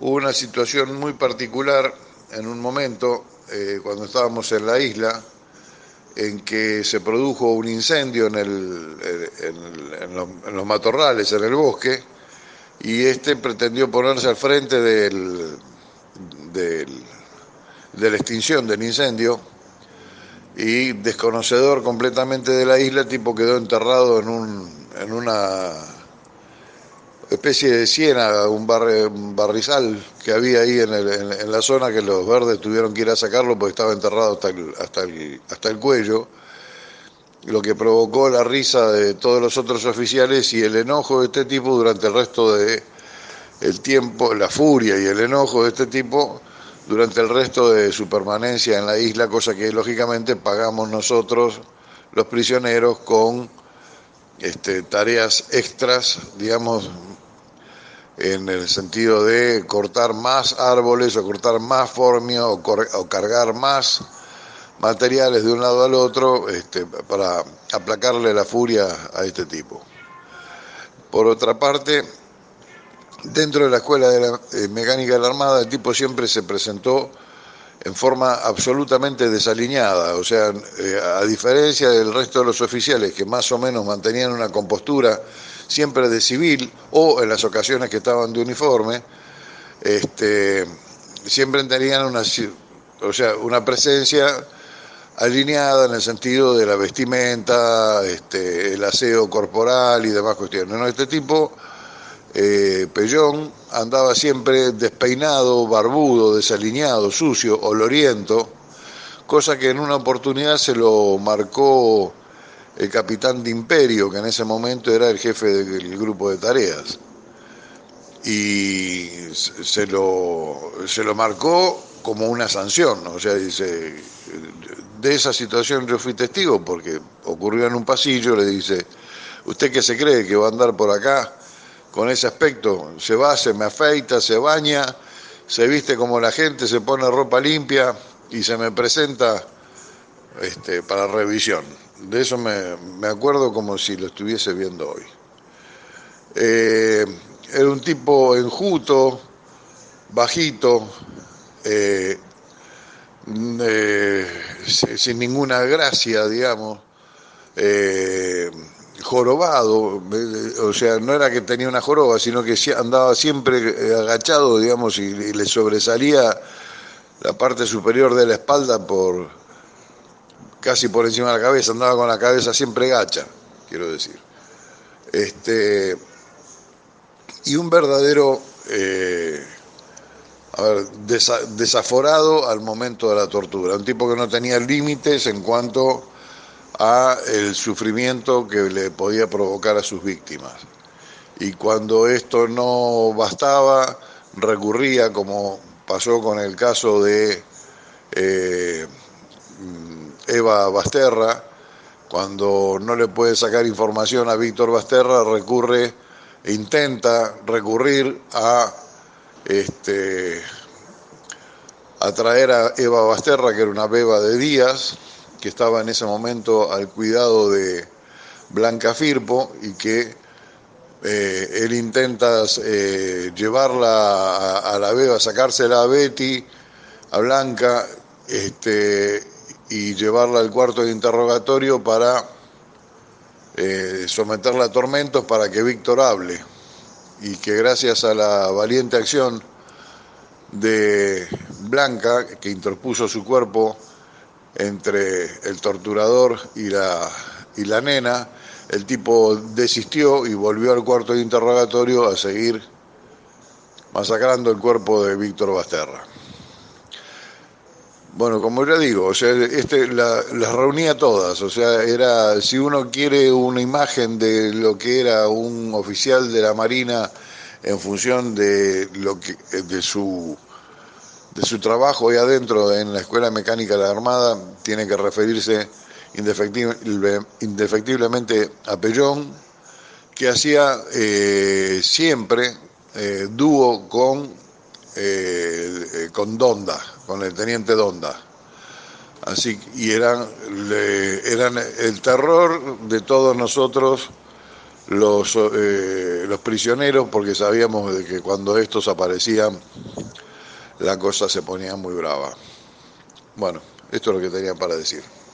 Hubo una situación muy particular en un momento, cuando estábamos en la isla, en que se produjo un incendio en los matorrales, en el bosque, y este pretendió ponerse al frente del- de la extinción del incendio, y desconocedor completamente de la isla, el tipo quedó enterrado en una especie de ciénaga, un barrizal que había ahí en la zona, que los verdes tuvieron que ir a sacarlo porque estaba enterrado hasta el cuello, lo que provocó la risa de todos los otros oficiales y el enojo de este tipo durante el resto de el tiempo, la furia y el enojo de este tipo durante el resto de su permanencia en la isla, cosa que lógicamente pagamos nosotros, los prisioneros, con tareas extras, digamos, en el sentido de cortar más árboles o cortar más formio o cargar más materiales de un lado al otro, para aplacarle la furia a este tipo. Por otra parte, dentro de la escuela de la mecánica de la Armada, el tipo siempre se presentó en forma absolutamente desaliñada, o sea, a diferencia del resto de los oficiales que más o menos mantenían una compostura siempre de civil, o en las ocasiones que estaban de uniforme, siempre tenían una presencia alineada en el sentido de la vestimenta, el aseo corporal y demás cuestiones. ¿No? Este tipo, Pellón, andaba siempre despeinado, barbudo, desaliñado, sucio, oloriento, cosa que en una oportunidad se lo marcó el capitán de Imperio, que en ese momento era el jefe del grupo de tareas. Y se lo marcó como una sanción, ¿no? O sea, dice, de esa situación yo fui testigo porque ocurrió en un pasillo, le dice, ¿usted qué se cree que va a andar por acá con ese aspecto? Se va, se me afeita, se baña, se viste como la gente, se pone ropa limpia y se me presenta para revisión. De eso me acuerdo como si lo estuviese viendo hoy. Era un tipo enjuto, bajito, eh, sin ninguna gracia, digamos, eh, jorobado, o sea, no era que tenía una joroba, sino que andaba siempre agachado, digamos, y le sobresalía la parte superior de la espalda casi por encima de la cabeza, andaba con la cabeza siempre gacha, quiero decir. Este, y un verdadero desaforado al momento de la tortura, un tipo que no tenía límites en cuanto a el sufrimiento que le podía provocar a sus víctimas. Y cuando esto no bastaba, recurría, como pasó con el caso de eh, Eva Basterra, cuando no le puede sacar información a Víctor Basterra, intenta recurrir este, a traer a Eva Basterra, que era una beba de Díaz, que estaba en ese momento al cuidado de Blanca Firpo, y que él intenta llevarla a la beba, sacársela a Betty, a Blanca, y llevarla al cuarto de interrogatorio para someterla a tormentos para que Víctor hable, y que gracias a la valiente acción de Blanca, que interpuso su cuerpo entre el torturador y la nena, el tipo desistió y volvió al cuarto de interrogatorio a seguir masacrando el cuerpo de Víctor Basterra. Bueno, como ya digo, o sea, las reunía todas, o sea, era, si uno quiere una imagen de lo que era un oficial de la Marina en función de de su trabajo ahí adentro en la Escuela Mecánica de la Armada, tiene que referirse indefectiblemente a Pellón, que hacía siempre dúo con Donda, con el teniente Donda. Así, y eran el terror de todos nosotros, los prisioneros, porque sabíamos de que cuando estos aparecían la cosa se ponía muy brava. Bueno, esto es lo que tenía para decir.